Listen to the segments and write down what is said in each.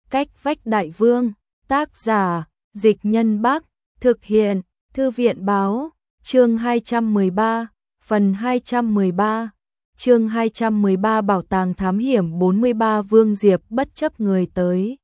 Cách vách đại vương, tác giả, Dịch Nhân Bắc, thực hiện, Thư viện báo, chương 213, phần 213, chương 213 bảo tàng thám hiểm 43 Vương Diệp bất chấp người tới.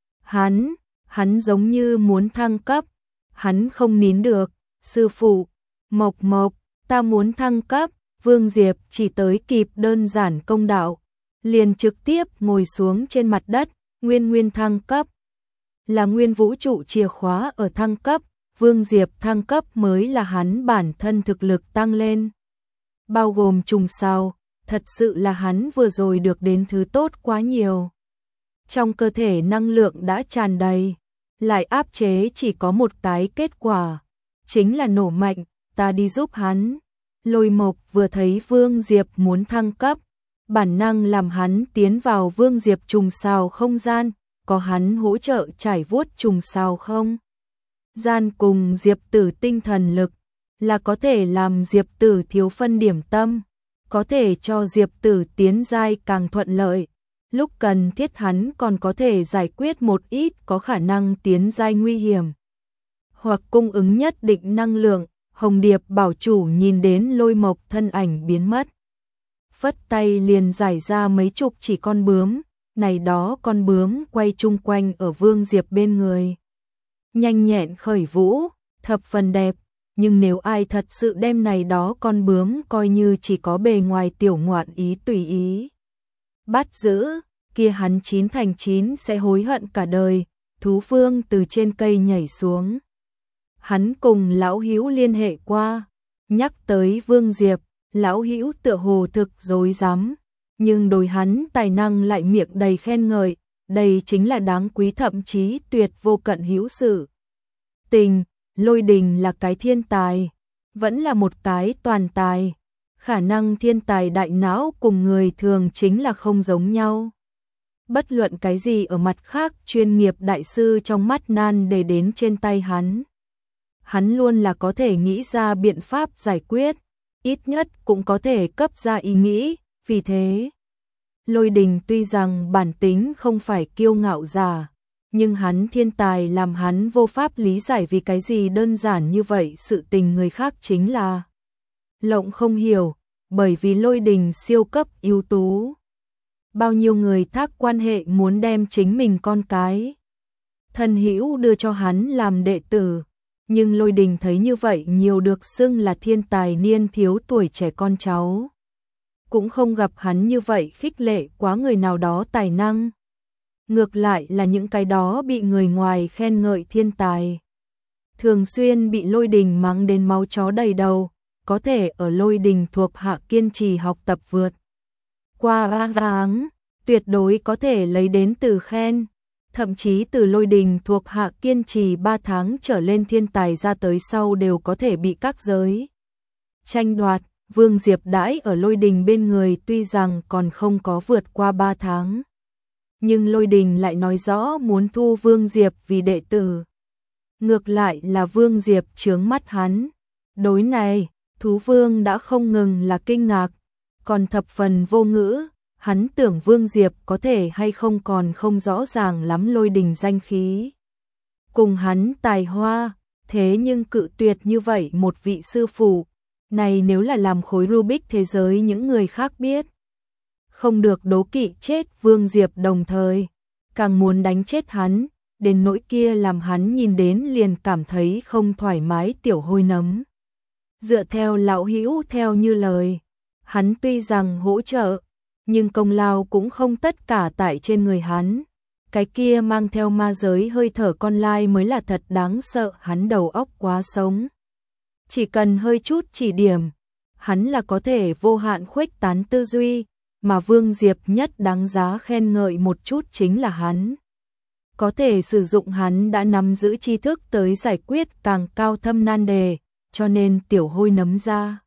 Hắn giống như muốn thăng cấp, hắn không nín được, sư phụ, Mộc, ta muốn thăng cấp, Vương Diệp chỉ tới kịp đơn giản công đạo, liền trực tiếp ngồi xuống trên mặt đất, nguyên thăng cấp. Là nguyên vũ trụ chìa khóa ở thăng cấp, Vương Diệp thăng cấp mới là hắn bản thân thực lực tăng lên. Bao gồm trùng sao, thật sự là hắn vừa rồi được đến thứ tốt quá nhiều. Trong cơ thể năng lượng đã tràn đầy, lại áp chế chỉ có một cái kết quả, chính là nổ mạnh, ta đi giúp hắn. Lôi Mộc vừa thấy Vương Diệp muốn thăng cấp, bản năng làm hắn tiến vào Vương Diệp trùng sao không gian, có hắn hỗ trợ trải vuốt trùng sao không gian cùng Diệp Tử tinh thần lực, là có thể làm Diệp Tử thiếu phân điểm tâm, có thể cho Diệp Tử tiến giai càng thuận lợi. Lúc cần thiết hắn còn có thể giải quyết một ít có khả năng tiến giai nguy hiểm, hoặc cung ứng nhất định năng lượng. Hồng Điệp bảo chủ nhìn đến Lôi Mộc thân ảnh biến mất, phất tay liền giải ra mấy chục chỉ con bướm, này đó con bướm quay chung quanh ở Vương Diệp bên người. Nhanh nhẹn khởi vũ, thập phần đẹp, nhưng nếu ai thật sự đem này đó con bướm coi như chỉ có bề ngoài tiểu ngoạn ý tùy ý bắt giữ, kia hắn 9 thành 9 sẽ hối hận cả đời. Thú Vương từ trên cây nhảy xuống. Hắn cùng lão Hữu liên hệ qua, nhắc tới Vương Diệp, lão Hữu tựa hồ thực dối dám, nhưng đối hắn tài năng lại miệng đầy khen ngợi, đây chính là đáng quý thậm chí tuyệt vô cận hữu sự tình. Lôi Đình là cái thiên tài, vẫn là một cái toàn tài, khả năng thiên tài đại não cùng người thường chính là không giống nhau. Bất luận cái gì ở mặt khác chuyên nghiệp đại sư trong mắt nan để đến trên tay hắn luôn là có thể nghĩ ra biện pháp giải quyết, ít nhất cũng có thể cấp ra ý nghĩ. Vì thế, Lôi Đình tuy rằng bản tính không phải kiêu ngạo giả, nhưng hắn thiên tài làm hắn vô pháp lý giải vì cái gì đơn giản như vậy sự tình người khác chính là lộng không hiểu, bởi vì Lôi Đình siêu cấp ưu tú. Bao nhiêu người thác quan hệ muốn đem chính mình con cái thân hữu đưa cho hắn làm đệ tử, nhưng Lôi Đình thấy như vậy nhiều được xưng là thiên tài niên thiếu tuổi trẻ con cháu, cũng không gặp hắn như vậy khích lệ quá người nào đó tài năng. Ngược lại là những cái đó bị người ngoài khen ngợi thiên tài, thường xuyên bị Lôi Đình mắng đến máu chó đầy đầu, có thể ở Lôi Đình thuộc hạ kiên trì học tập vượt qua 3 tháng, tuyệt đối có thể lấy đến từ khen. Thậm chí từ Lôi Đình thuộc hạ kiên trì 3 tháng trở lên thiên tài ra tới sau đều có thể bị các giới tranh đoạt. Vương Diệp đãi ở Lôi Đình bên người tuy rằng còn không có vượt qua 3 tháng, nhưng Lôi Đình lại nói rõ muốn thu Vương Diệp vì đệ tử. Ngược lại là Vương Diệp chướng mắt hắn. Đối này, Thú Vương đã không ngừng là kinh ngạc, còn thập phần vô ngữ. Hắn tưởng Vương Diệp có thể hay không còn không rõ ràng lắm Lôi Đình danh khí cùng hắn tài hoa, thế nhưng cự tuyệt như vậy một vị sư phụ. Này nếu là làm khối Rubik thế giới những người khác biết, không được đố kỵ chết Vương Diệp đồng thời, càng muốn đánh chết hắn, đến nỗi kia làm hắn nhìn đến liền cảm thấy không thoải mái tiểu hôi nấm. Dựa theo lão Hữu theo như lời, hắn tuy rằng hỗ trợ, nhưng công lao cũng không tất cả tại trên người hắn. Cái kia mang theo ma giới hơi thở con lai mới là thật đáng sợ, hắn đầu óc quá sống. Chỉ cần hơi chút chỉ điểm, hắn là có thể vô hạn khuếch tán tư duy, mà Vương Diệp nhất đáng giá khen ngợi một chút chính là hắn có thể sử dụng hắn đã nắm giữ tri thức tới giải quyết càng cao thâm nan đề, cho nên tiểu hôi nấm ra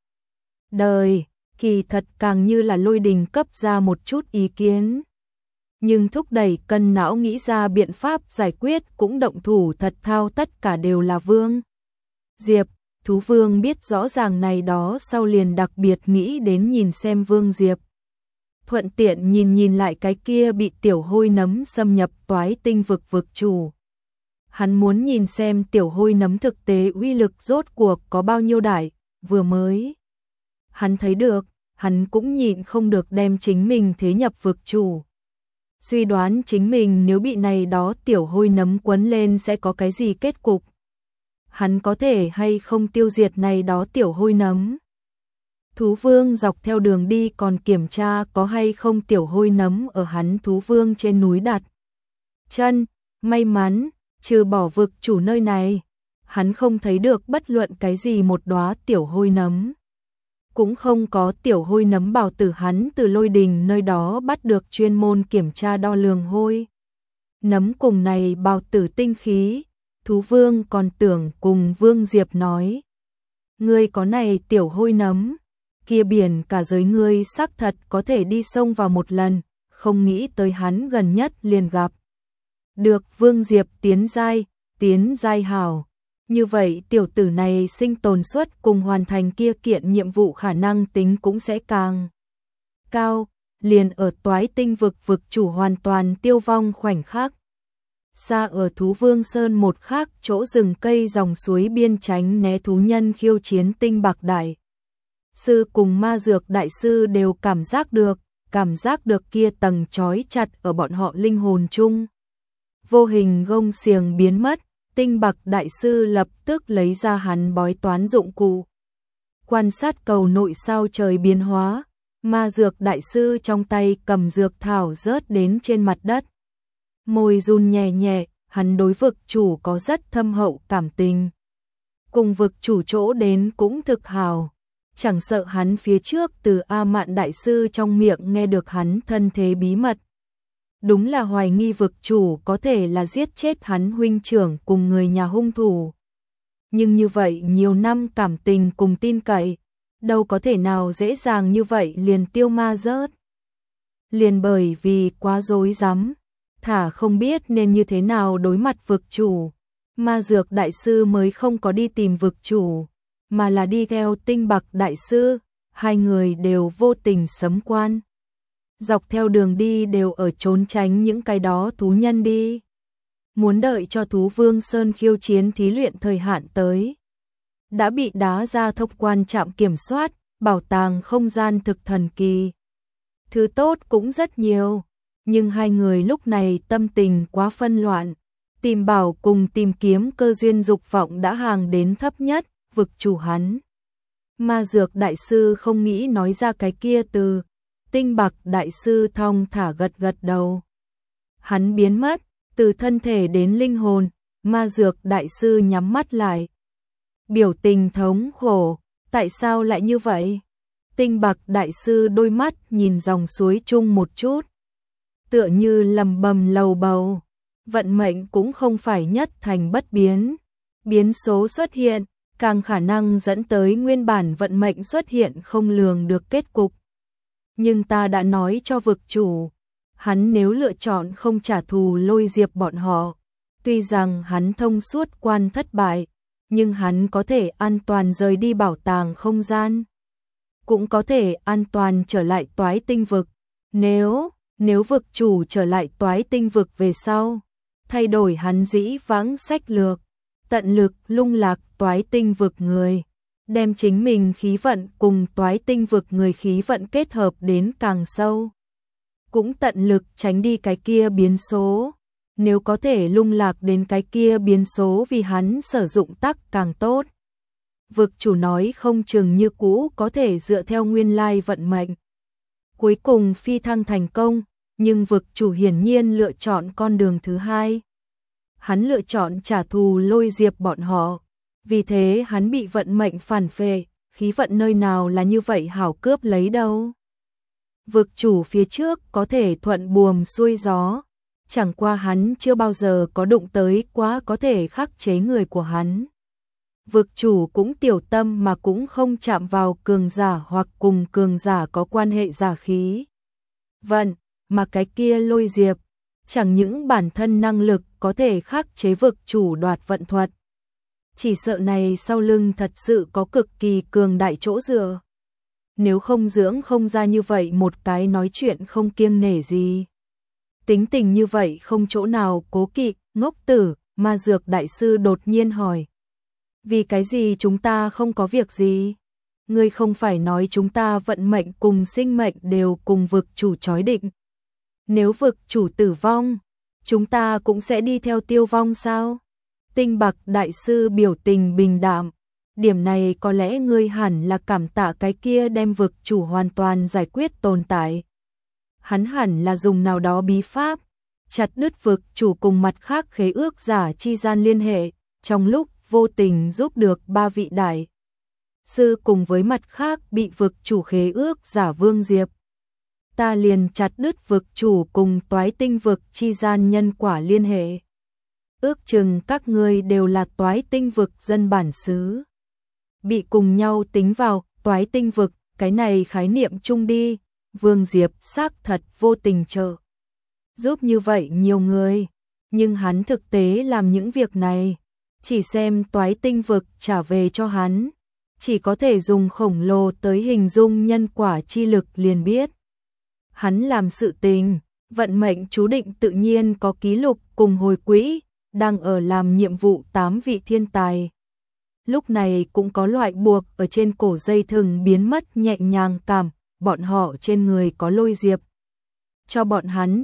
đời, kỳ thật càng như là Lôi Đình cấp ra một chút ý kiến. Nhưng thúc đẩy cân não nghĩ ra biện pháp giải quyết cũng động thủ thật thao tất cả đều là Vương Diệp. Thú Vương biết rõ ràng này đó sau liền đặc biệt nghĩ đến nhìn xem Vương Diệp thuận tiện nhìn lại cái kia bị tiểu hôi nấm xâm nhập toái tinh vực vực chủ. Hắn muốn nhìn xem tiểu hôi nấm thực tế uy lực rốt cuộc có bao nhiêu đại, vừa mới. Hắn thấy được, hắn cũng nhịn không được đem chính mình thế nhập vực chủ. Suy đoán chính mình nếu bị này đó tiểu hôi nấm quấn lên sẽ có cái gì kết cục. Hắn có thể hay không tiêu diệt này đó tiểu hôi nấm. Thú vương dọc theo đường đi còn kiểm tra có hay không tiểu hôi nấm ở hắn thú vương trên núi đặt chân. May mắn, trừ bỏ vực chủ nơi này, hắn không thấy được bất luận cái gì một đóa tiểu hôi nấm. Cũng không có tiểu hôi nấm bào tử hắn từ Lôi Đình nơi đó bắt được chuyên môn kiểm tra đo lường hôi nấm cùng này bào tử tinh khí. Thú vương còn tưởng cùng Vương Diệp nói, ngươi có này tiểu hôi nấm, kia biển cả giới ngươi xác thật có thể đi sông vào một lần, không nghĩ tới hắn gần nhất liền gặp được Vương Diệp tiến giai hảo. Như vậy tiểu tử này sinh tồn suất cùng hoàn thành kia kiện nhiệm vụ khả năng tính cũng sẽ càng cao, liền ở toái tinh vực vực chủ hoàn toàn tiêu vong khoảnh khắc. Xa ở Thú Vương Sơn một khác chỗ rừng cây dòng suối biên tránh né thú nhân khiêu chiến Tinh Bạc Đại Sư cùng Ma Dược Đại Sư đều cảm giác được kia tầng trói chặt ở bọn họ linh hồn chung. Vô hình gông xiềng biến mất, Tinh Bạc Đại Sư lập tức lấy ra hắn bói toán dụng cụ. Quan sát cầu nội sao trời biến hóa, Ma Dược Đại Sư trong tay cầm dược thảo rớt đến trên mặt đất. Môi run nhẹ nhẹ, hắn đối vực chủ có rất thâm hậu cảm tình. Cùng vực chủ chỗ đến cũng thực hào. Chẳng sợ hắn phía trước từ A Mạn Đại Sư trong miệng nghe được hắn thân thế bí mật. Đúng là hoài nghi vực chủ có thể là giết chết hắn huynh trưởng cùng người nhà hung thủ. Nhưng như vậy nhiều năm cảm tình cùng tin cậy, đâu có thể nào dễ dàng như vậy liền tiêu ma rớt. Liền bởi vì quá rối rắm, thả không biết nên như thế nào đối mặt vực chủ, Ma Dược Đại Sư mới không có đi tìm vực chủ, mà là đi theo Tinh Bạc Đại Sư, hai người đều vô tình sấm quan. Dọc theo đường đi đều ở trốn tránh những cái đó thú nhân đi. Muốn đợi cho Thú Vương Sơn khiêu chiến thí luyện thời hạn tới. Đã bị đá ra thông quan trạm kiểm soát, bảo tàng không gian thực thần kỳ. Thứ tốt cũng rất nhiều, nhưng hai người lúc này tâm tình quá phân loạn. Tìm bảo cùng tìm kiếm cơ duyên dục vọng đã hàng đến thấp nhất, vực chủ hắn. Ma Dược Đại Sư không nghĩ nói ra cái kia từ. Tinh Bạc Đại Sư thong thả gật đầu. Hắn biến mất, từ thân thể đến linh hồn, Ma Dược Đại Sư nhắm mắt lại. Biểu tình thống khổ, tại sao lại như vậy? Tinh Bạc Đại Sư đôi mắt nhìn dòng suối chung một chút. Tựa như lầm bầm lầu bầu, vận mệnh cũng không phải nhất thành bất biến. Biến số xuất hiện, càng khả năng dẫn tới nguyên bản vận mệnh xuất hiện không lường được kết cục. Nhưng ta đã nói cho vực chủ, hắn nếu lựa chọn không trả thù Lôi Diệp bọn họ, tuy rằng hắn thông suốt quan thất bại, nhưng hắn có thể an toàn rời đi bảo tàng không gian, cũng có thể an toàn trở lại toái tinh vực. Nếu vực chủ trở lại toái tinh vực về sau, thay đổi hắn dĩ vãng sách lược, tận lực lung lạc toái tinh vực người, đem chính mình khí vận cùng toái tinh vực người khí vận kết hợp đến càng sâu. Cũng tận lực tránh đi cái kia biến số, nếu có thể lung lạc đến cái kia biến số vì hắn sử dụng tắc càng tốt. Vực chủ nói không chừng như cũ có thể dựa theo nguyên lai vận mệnh. Cuối cùng phi thăng thành công, nhưng vực chủ hiển nhiên lựa chọn con đường thứ hai. Hắn lựa chọn trả thù Lôi Diệp bọn họ. Vì thế hắn bị vận mệnh phản phệ, khí vận nơi nào là như vậy hảo cướp lấy đâu. Vực chủ phía trước có thể thuận buồm xuôi gió, chẳng qua hắn chưa bao giờ có đụng tới quá có thể khắc chế người của hắn. Vực chủ cũng tiểu tâm mà cũng không chạm vào cường giả hoặc cùng cường giả có quan hệ giả khí. Vận, mà cái kia Lôi Diệp, chẳng những bản thân năng lực có thể khắc chế vực chủ đoạt vận thuật. Chỉ sợ này sau lưng thật sự có cực kỳ cường đại chỗ dựa. nếu không dưỡng không ra như vậy một cái nói chuyện không kiêng nể gì. Tính tình như vậy không chỗ nào cố kỵ, ngốc tử, ma dược đại sư đột nhiên hỏi. Vì cái gì chúng ta không có việc gì? Ngươi không phải nói chúng ta vận mệnh cùng sinh mệnh đều cùng vực chủ chói định. Nếu vực chủ tử vong, chúng ta cũng sẽ đi theo tiêu vong sao? Tinh Bạc đại sư biểu tình bình đạm. Điểm này có lẽ ngươi hẳn là cảm tạ cái kia đem vực chủ hoàn toàn giải quyết tồn tại. Hắn hẳn là dùng nào đó bí pháp, chặt đứt vực chủ cùng mặt khác khế ước giả chi gian liên hệ, trong lúc vô tình giúp được 3 vị đại sư cùng với mặt khác bị vực chủ khế ước giả Vương Diệp. Ta liền chặt đứt vực chủ cùng Toái Tinh vực chi gian nhân quả liên hệ. Ước chừng các ngươi đều là Toái Tinh vực dân bản xứ. Bị cùng nhau tính vào Toái Tinh vực, cái này khái niệm chung đi, Vương Diệp xác thật vô tình trợ giúp như vậy nhiều người, nhưng hắn thực tế làm những việc này, chỉ xem Toái Tinh vực trả về cho hắn, chỉ có thể dùng khổng lồ tới hình dung nhân quả chi lực liền biết. Hắn làm sự tình, vận mệnh chú định tự nhiên có ký lục cùng hồi quỹ, đang ở làm nhiệm vụ 8 vị thiên tài. Lúc này cũng có loại buộc ở trên cổ dây thừng biến mất nhẹ nhàng cảm, bọn họ trên người có lôi diệp. Cho bọn hắn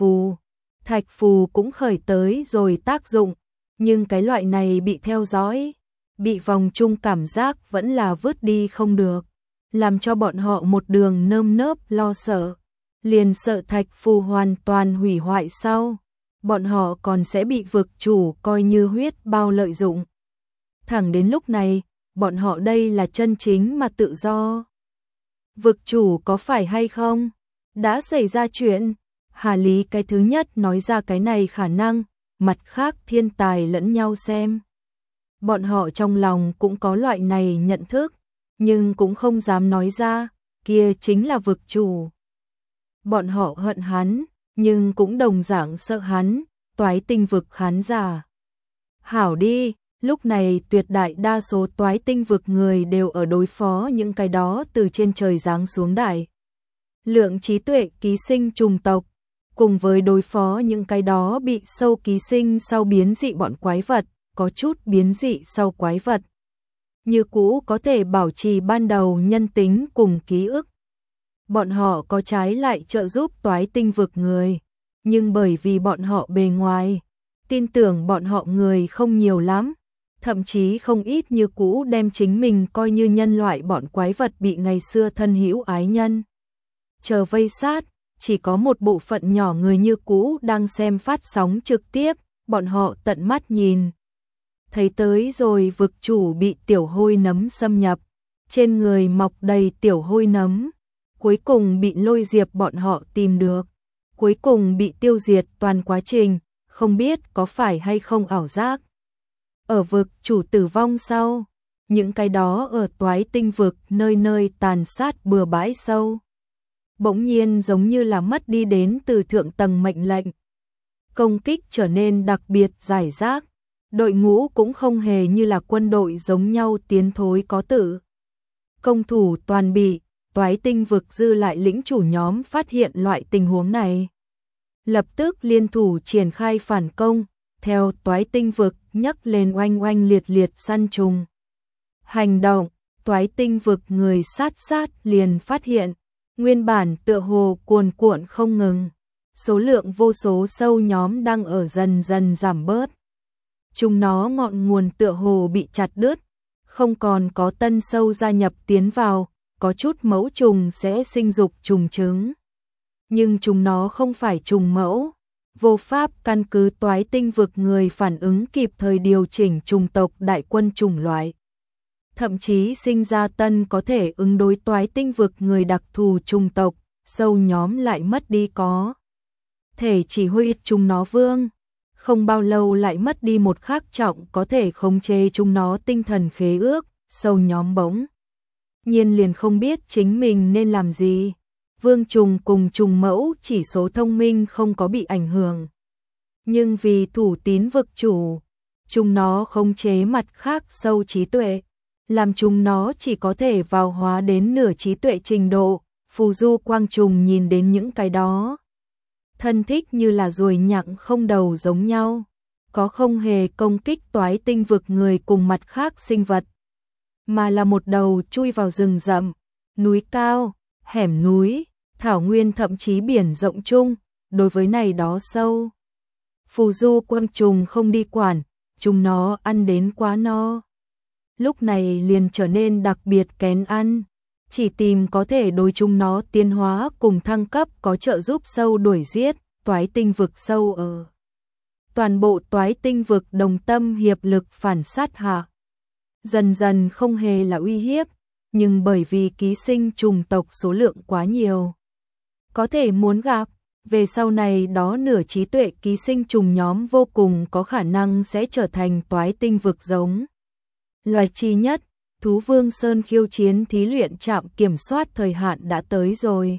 thạch phù cũng khởi tới rồi tác dụng, nhưng cái loại này bị theo dõi, bị vòng chung cảm giác vẫn là vứt đi không được, làm cho bọn họ một đường nơm nớp lo sợ, liền sợ thạch phù hoàn toàn hủy hoại sau, bọn họ còn sẽ bị vực chủ coi như huyết bao lợi dụng. Thẳng đến lúc này, bọn họ đây là chân chính mà tự do. Vực chủ có phải hay không? Đã xảy ra chuyện. Hà Lý cái thứ nhất nói ra cái này khả năng, mặt khác thiên tài lẫn nhau xem. Bọn họ trong lòng cũng có loại này nhận thức, nhưng cũng không dám nói ra, kia chính là vực chủ. Bọn họ hận hắn, nhưng cũng đồng dạng sợ hắn, Toái Tinh vực khán giả. Hảo đi, lúc này tuyệt đại đa số Toái Tinh vực người đều ở đối phó những cái đó từ trên trời giáng xuống đại lượng trí tuệ ký sinh trùng tộc, cùng với đối phó những cái đó bị sâu ký sinh sau biến dị bọn quái vật, có chút biến dị sau quái vật. Như cũ có thể bảo trì ban đầu nhân tính cùng ký ức. Bọn họ có trái lại trợ giúp Toái Tinh vực người, nhưng bởi vì bọn họ bề ngoài, tin tưởng bọn họ người không nhiều lắm, thậm chí không ít như cũ đem chính mình coi như nhân loại bọn quái vật bị ngày xưa thân hữu ái nhân chờ vây sát, chỉ có một bộ phận nhỏ người như cũ đang xem phát sóng trực tiếp, bọn họ tận mắt nhìn. Thấy tới rồi vực chủ bị tiểu hôi nấm xâm nhập, trên người mọc đầy tiểu hôi nấm, cuối cùng bị lôi diệp bọn họ tìm được, cuối cùng bị tiêu diệt toàn quá trình, không biết có phải hay không ảo giác. Ở vực chủ tử vong sau, những cái đó ở Toái Tinh vực nơi nơi tàn sát bừa bãi sâu, bỗng nhiên giống như là mất đi đến từ thượng tầng mệnh lệnh. Công kích trở nên đặc biệt giải rác, đội ngũ cũng không hề như là quân đội giống nhau tiến thối có tự. Công thủ toàn bị, Toái Tinh vực dư lại lĩnh chủ nhóm phát hiện loại tình huống này. Lập tức liên thủ triển khai phản công, theo Toái Tinh vực nhấc lên oanh oanh liệt liệt săn trùng. Hành động, Toái Tinh vực người sát liền phát hiện, nguyên bản tựa hồ cuồn cuộn không ngừng, số lượng vô số sâu nhóm đang ở dần dần giảm bớt. Chúng nó ngọn nguồn tựa hồ bị chặt đứt, không còn có tân sâu gia nhập tiến vào, có chút mẫu trùng sẽ sinh dục trùng trứng. Nhưng chúng nó không phải trùng mẫu, vô pháp căn cứ Toái Tinh vực người phản ứng kịp thời điều chỉnh chủng tộc đại quân chủng loại. Thậm chí sinh ra tân có thể ứng đối Toái Tinh vực người đặc thù chủng tộc, sâu nhóm lại mất đi có thể chỉ huy chúng nó vương. Không bao lâu lại mất đi một khắc trọng có thể khống chế chúng nó tinh thần khế ước, sâu nhóm bỗng nhiên liền không biết chính mình nên làm gì. Vương trùng cùng trùng mẫu chỉ số thông minh không có bị ảnh hưởng. Nhưng vì thủ tín vực chủ, chúng nó khống chế mặt khác sâu trí tuệ, làm chúng nó chỉ có thể vào hóa đến nửa trí tuệ trình độ. Phù Du Quang Trùng nhìn đến những cái đó, thân thích như là ruồi nhặng không đầu giống nhau, có không hề công kích toái tinh vực người cùng mặt khác sinh vật, mà là một đầu chui vào rừng rậm, núi cao, hẻm núi, thảo nguyên thậm chí biển rộng chung, đối với này đó sâu. Phù Du Quang Trùng không đi quản, chúng nó ăn đến quá no. Lúc này liền trở nên đặc biệt kén ăn, chỉ tìm có thể đối chúng nó tiến hóa cùng thăng cấp có trợ giúp sâu đuổi giết, toái tinh vực sâu ở. Toàn bộ toái tinh vực đồng tâm hiệp lực phản sát hạ. Dần dần không hề là uy hiếp, nhưng bởi vì ký sinh trùng tộc số lượng quá nhiều. Có thể muốn gặp, về sau này đó nửa trí tuệ ký sinh trùng nhóm vô cùng có khả năng sẽ trở thành toái tinh vực giống. Loài chi nhất, Thú Vương Sơn khiêu chiến thí luyện trạm kiểm soát thời hạn đã tới rồi.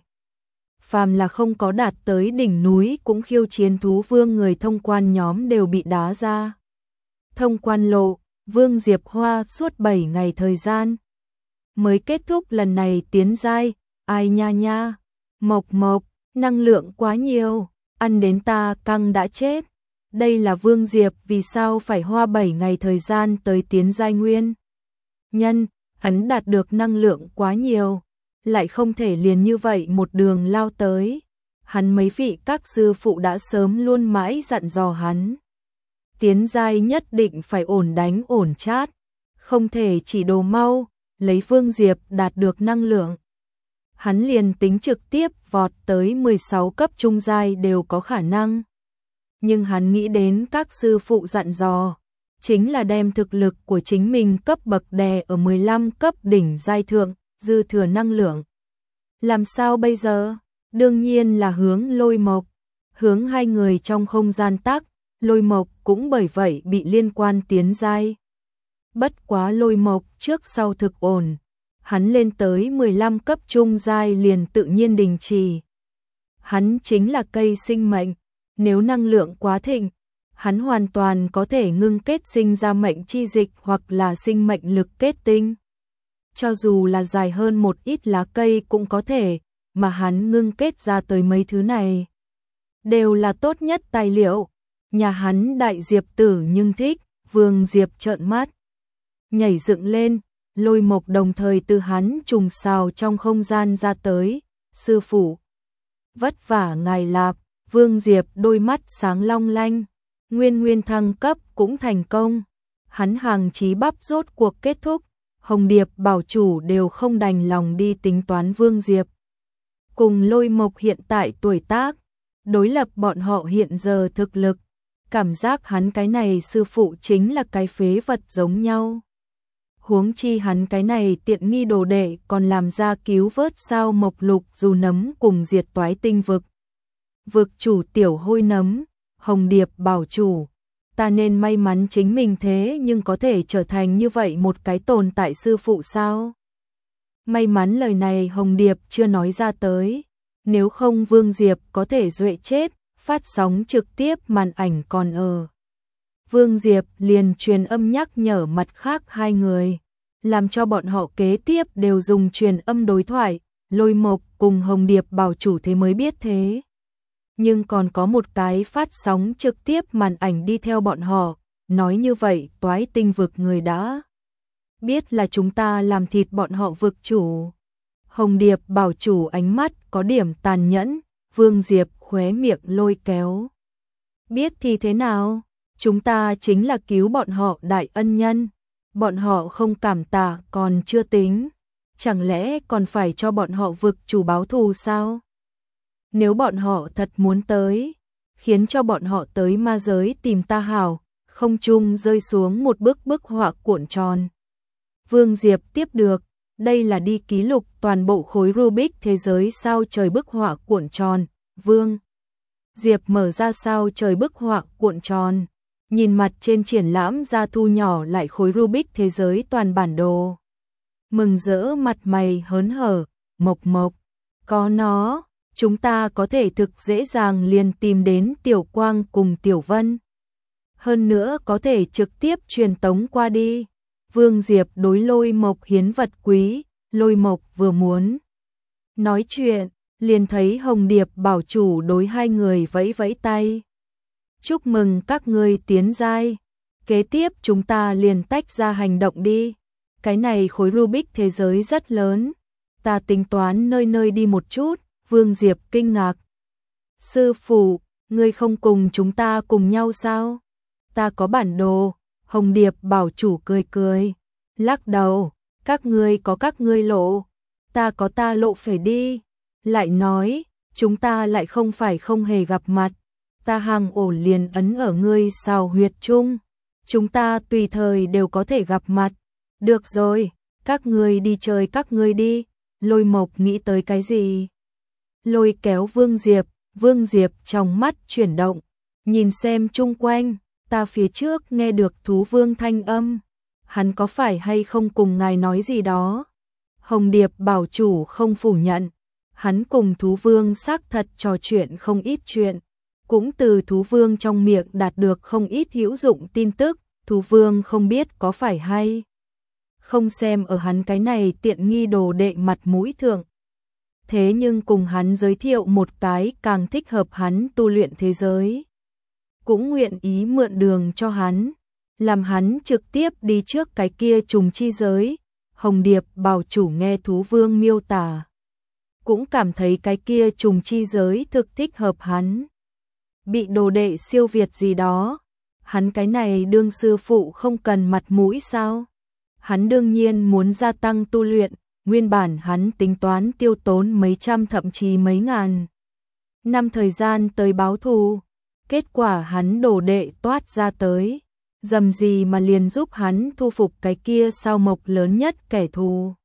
Phàm là không có đạt tới đỉnh núi cũng khiêu chiến Thú Vương người thông quan nhóm đều bị đá ra. Thông quan lộ, Vương Diệp Hoa suốt 7 ngày thời gian mới kết thúc lần này tiến giai. Ai nha nha, Mộc Mộc, năng lượng quá nhiều, ăn đến ta căng đã chết. Đây là Vương Diệp vì sao phải hoa 7 ngày thời gian tới tiến giai nguyên nhân, hắn đạt được năng lượng quá nhiều, lại không thể liền như vậy một đường lao tới. Hắn mấy vị các sư phụ đã sớm luôn mãi dặn dò hắn. Tiến giai nhất định phải ổn đánh ổn chát, không thể chỉ đồ mau, lấy Vương Diệp đạt được năng lượng. Hắn liền tính trực tiếp vọt tới 16 cấp trung giai đều có khả năng. Nhưng hắn nghĩ đến các sư phụ dặn dò, chính là đem thực lực của chính mình cấp bậc đè ở 15 cấp đỉnh giai thượng, dư thừa năng lượng. Làm sao bây giờ? Đương nhiên là hướng Lôi Mộc, hướng hai người trong không gian tắc, Lôi Mộc cũng bởi vậy bị liên quan tiến giai. Bất quá Lôi Mộc trước sau thực ổn, hắn lên tới 15 cấp trung giai liền tự nhiên đình chỉ. Hắn chính là cây sinh mệnh, nếu năng lượng quá thịnh, hắn hoàn toàn có thể ngưng kết sinh ra mệnh chi dịch hoặc là sinh mệnh lực kết tinh. Cho dù là dài hơn một ít lá cây cũng có thể, mà hắn ngưng kết ra tới mấy thứ này đều là tốt nhất tài liệu. Nhà hắn đại Diệp tử nhưng thích. Vương Diệp trợn mắt nhảy dựng lên, Lôi Mộc đồng thời từ hắn trùng xào trong không gian ra tới. Sư phụ, vất vả ngài lạp. Vương Diệp đôi mắt sáng long lanh, nguyên thăng cấp cũng thành công. Hắn hàng chí bắp rốt cuộc kết thúc, Hồng Điệp bảo chủ đều không đành lòng đi tính toán Vương Diệp. Cùng Lôi Mộc hiện tại tuổi tác, đối lập bọn họ hiện giờ thực lực, cảm giác hắn cái này sư phụ chính là cái phế vật giống nhau. Huống chi hắn cái này tiện nghi đồ đệ còn làm ra cứu vớt sao Mộc Lục dù nấm cùng diệt toái tinh vực. Vực chủ tiểu hôi nấm, Hồng Điệp bảo chủ, ta nên may mắn chính mình thế nhưng có thể trở thành như vậy một cái tồn tại sư phụ sao? May mắn lời này Hồng Điệp chưa nói ra tới, nếu không Vương Diệp có thể duệ chết, phát sóng trực tiếp màn ảnh còn ở. Vương Diệp liền truyền âm nhắc nhở mặt khác hai người, làm cho bọn họ kế tiếp đều dùng truyền âm đối thoại. Lôi Mộc cùng Hồng Điệp bảo chủ thế mới biết thế. Nhưng còn có một cái phát sóng trực tiếp màn ảnh đi theo bọn họ, nói như vậy toái tinh vực người đã biết là chúng ta làm thịt bọn họ vực chủ. Hồng Điệp bảo chủ ánh mắt có điểm tàn nhẫn, Vương Diệp khóe miệng lôi kéo. Biết thì thế nào, chúng ta chính là cứu bọn họ đại ân nhân, bọn họ không cảm tạ còn chưa tính, chẳng lẽ còn phải cho bọn họ vực chủ báo thù sao? Nếu bọn họ thật muốn tới, khiến cho bọn họ tới ma giới tìm ta hảo. Không trung rơi xuống một bức họa cuộn tròn. Vương Diệp tiếp được, đây là đi ký lục toàn bộ khối Rubik thế giới sao trời bức họa cuộn tròn. Vương Diệp mở ra sao trời bức họa cuộn tròn, nhìn mặt trên triển lãm ra thu nhỏ lại khối Rubik thế giới toàn bản đồ. Mừng rỡ mặt mày hớn hở, Mộc Mộc, có nó, chúng ta có thể thực dễ dàng liền tìm đến Tiểu Quang cùng Tiểu Vân. Hơn nữa có thể trực tiếp truyền tống qua đi. Vương Diệp đối Lôi Mộc hiến vật quý, Lôi Mộc vừa muốn nói chuyện, liền thấy Hồng Điệp bảo chủ đối hai người vẫy vẫy tay. Chúc mừng các ngươi tiến giai. Kế tiếp chúng ta liền tách ra hành động đi. Cái này khối Rubik thế giới rất lớn. Ta tính toán nơi nơi đi một chút. Vương Diệp kinh ngạc. Sư phụ, ngươi không cùng chúng ta cùng nhau sao? Ta có bản đồ. Hồng Điệp bảo chủ cười cười. Lắc đầu, các ngươi có các ngươi lộ. Ta có ta lộ phải đi. Lại nói, chúng ta lại không phải không hề gặp mặt. Ta hàng ổ liền ấn ở ngươi xào huyệt chung. Chúng ta tùy thời đều có thể gặp mặt. Được rồi, các ngươi đi chơi các ngươi đi. Lôi Mộc nghĩ tới cái gì? Lôi kéo Vương Diệp trong mắt chuyển động. Nhìn xem chung quanh, ta phía trước nghe được thú vương thanh âm. Hắn có phải hay không cùng ngài nói gì đó? Hồng Điệp bảo chủ không phủ nhận. Hắn cùng thú vương xác thật trò chuyện không ít chuyện. Cũng từ thú vương trong miệng đạt được không ít hữu dụng tin tức. Thú vương không biết có phải hay không xem ở hắn cái này tiện nghi đồ đệ mặt mũi thượng. Thế nhưng cùng hắn giới thiệu một cái càng thích hợp hắn tu luyện thế giới. Cũng nguyện ý mượn đường cho hắn. Làm hắn trực tiếp đi trước cái kia trùng chi giới. Hồng Điệp bảo chủ nghe thú vương miêu tả. Cũng cảm thấy cái kia trùng chi giới thực thích hợp hắn. Bị đồ đệ siêu việt gì đó. Hắn cái này đương sư phụ không cần mặt mũi sao? Hắn đương nhiên muốn gia tăng tu luyện, nguyên bản hắn tính toán tiêu tốn mấy trăm thậm chí mấy ngàn năm thời gian tới báo thù. Kết quả hắn đồ đệ toát ra tới, dầm gì mà liền giúp hắn thu phục cái kia sao mộc lớn nhất kẻ thù.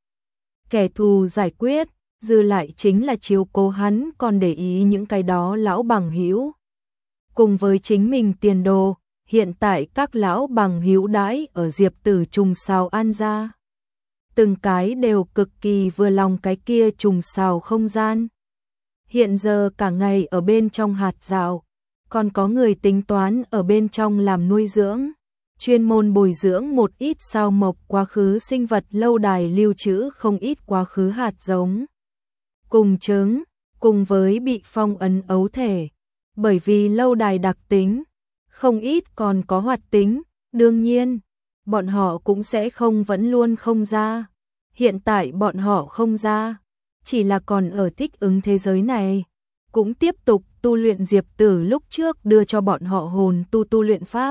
Kẻ thù giải quyết, dư lại chính là chiếu cố hắn còn để ý những cái đó lão bằng hữu. Cùng với chính mình tiền đồ. Hiện tại các lão bằng hữu đãi ở Diệp Tử trùng xào An gia. Từng cái đều cực kỳ vừa lòng cái kia trùng xào không gian. Hiện giờ cả ngày ở bên trong hạt dạo, còn có người tính toán ở bên trong làm nuôi dưỡng, chuyên môn bồi dưỡng một ít sao mộc quá khứ sinh vật lâu đài lưu trữ không ít quá khứ hạt giống. Cùng trứng, cùng với bị phong ấn ấu thể, bởi vì lâu đài đặc tính. Không ít còn có hoạt tính, đương nhiên, bọn họ cũng sẽ không vẫn luôn không ra. Hiện tại bọn họ không ra, chỉ là còn ở thích ứng thế giới này. Cũng tiếp tục tu luyện Diệp Tử lúc trước đưa cho bọn họ hồn tu luyện pháp.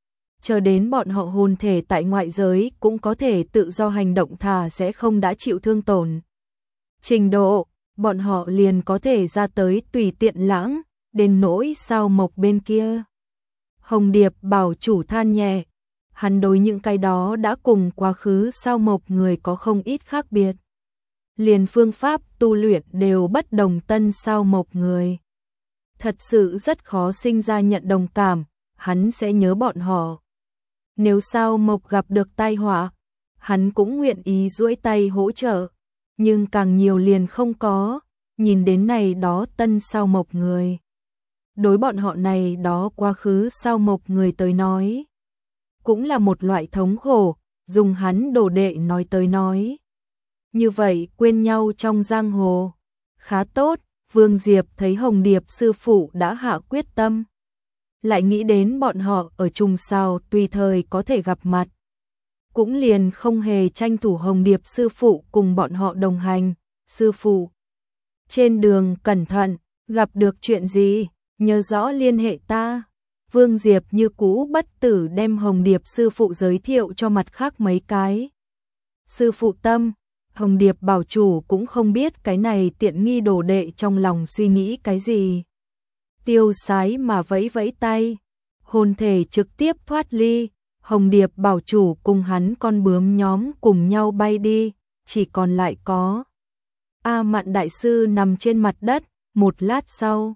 Chờ đến bọn họ hồn thể tại ngoại giới cũng có thể tự do hành động thà sẽ không đã chịu thương tổn. Trình độ, bọn họ liền có thể ra tới tùy tiện lãng, đến nỗi sao mộc bên kia. Hồng Điệp bảo chủ than nhẹ, hắn đối những cái đó đã cùng quá khứ sao mộc người có không ít khác biệt. Liền phương pháp tu luyện đều bất đồng tân sao mộc người. Thật sự rất khó sinh ra nhận đồng cảm, hắn sẽ nhớ bọn họ. Nếu sao mộc gặp được tai họa, hắn cũng nguyện ý duỗi tay hỗ trợ, nhưng càng nhiều liền không có, nhìn đến này đó tân sao mộc người. Đối bọn họ này đó quá khứ sao mộc người tới nói. Cũng là một loại thống khổ, dùng hắn đồ đệ nói tới nói. Như vậy quên nhau trong giang hồ. Khá tốt, Vương Diệp thấy Hồng Điệp sư phụ đã hạ quyết tâm. Lại nghĩ đến bọn họ ở trùng sao tùy thời có thể gặp mặt. Cũng liền không hề tranh thủ Hồng Điệp sư phụ cùng bọn họ đồng hành. Sư phụ, trên đường cẩn thận, gặp được chuyện gì? Nhớ rõ liên hệ ta. Vương Diệp như cũ bất tử đem Hồng Điệp sư phụ giới thiệu cho mặt khác mấy cái. Sư phụ tâm, Hồng Điệp bảo chủ cũng không biết cái này tiện nghi đồ đệ trong lòng suy nghĩ cái gì. Tiêu sái mà vẫy vẫy tay, hồn thể trực tiếp thoát ly, Hồng Điệp bảo chủ cùng hắn con bướm nhóm cùng nhau bay đi, chỉ còn lại có A Mạn đại sư nằm trên mặt đất, một lát sau.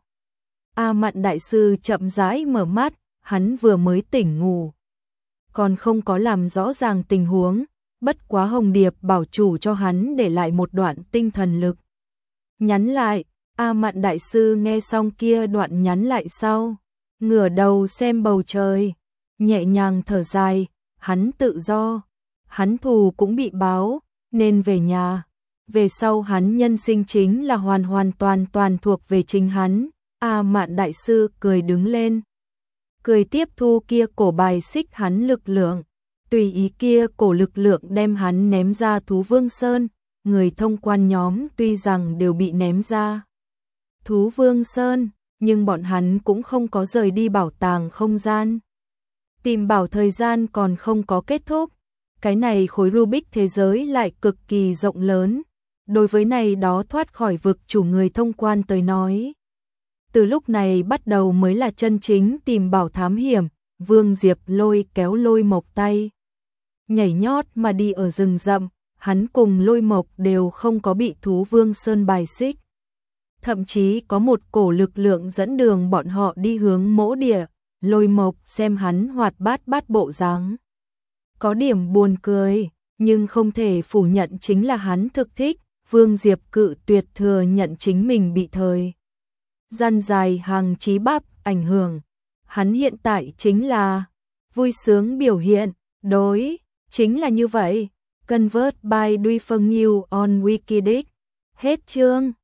A Mạn đại sư chậm rãi mở mắt, hắn vừa mới tỉnh ngủ. Còn không có làm rõ ràng tình huống, bất quá Hồng Điệp bảo chủ cho hắn để lại một đoạn tinh thần lực. Nhắn lại, A Mạn đại sư nghe xong kia đoạn nhắn lại sau, ngửa đầu xem bầu trời, nhẹ nhàng thở dài, hắn tự do. hắn thù cũng bị báo, nên về nhà. Về sau hắn nhân sinh chính là hoàn hoàn toàn thuộc về chính hắn. A Mạn đại sư cười đứng lên, cười tiếp thu kia cổ bài xích hắn lực lượng, tùy ý kia cổ lực lượng đem hắn ném ra Thú Vương Sơn. Người thông quan nhóm tuy rằng đều bị ném ra Thú Vương Sơn, nhưng bọn hắn cũng không có rời đi bảo tàng không gian. Tìm bảo thời gian còn không có kết thúc, cái này khối Rubik thế giới lại cực kỳ rộng lớn. Đối với này đó thoát khỏi vực chủ người thông quan tới nói, từ lúc này bắt đầu mới là chân chính tìm bảo thám hiểm. Vương Diệp lôi kéo Lôi Mộc tay, nhảy nhót mà đi ở rừng rậm, hắn cùng Lôi Mộc đều không có bị Thú Vương Sơn bài xích. Thậm chí có một cổ lực lượng dẫn đường bọn họ đi hướng mỗ địa. Lôi Mộc xem hắn hoạt bát bộ dáng, có điểm buồn cười, nhưng không thể phủ nhận chính là hắn thực thích. Vương Diệp cự tuyệt thừa nhận chính mình bị thời gian dài hàng trí bắp ảnh hưởng. Hắn hiện tại chính là vui sướng biểu hiện, đối, chính là như vậy. Convert by Duy Phân New on Wikidic. Hết chương.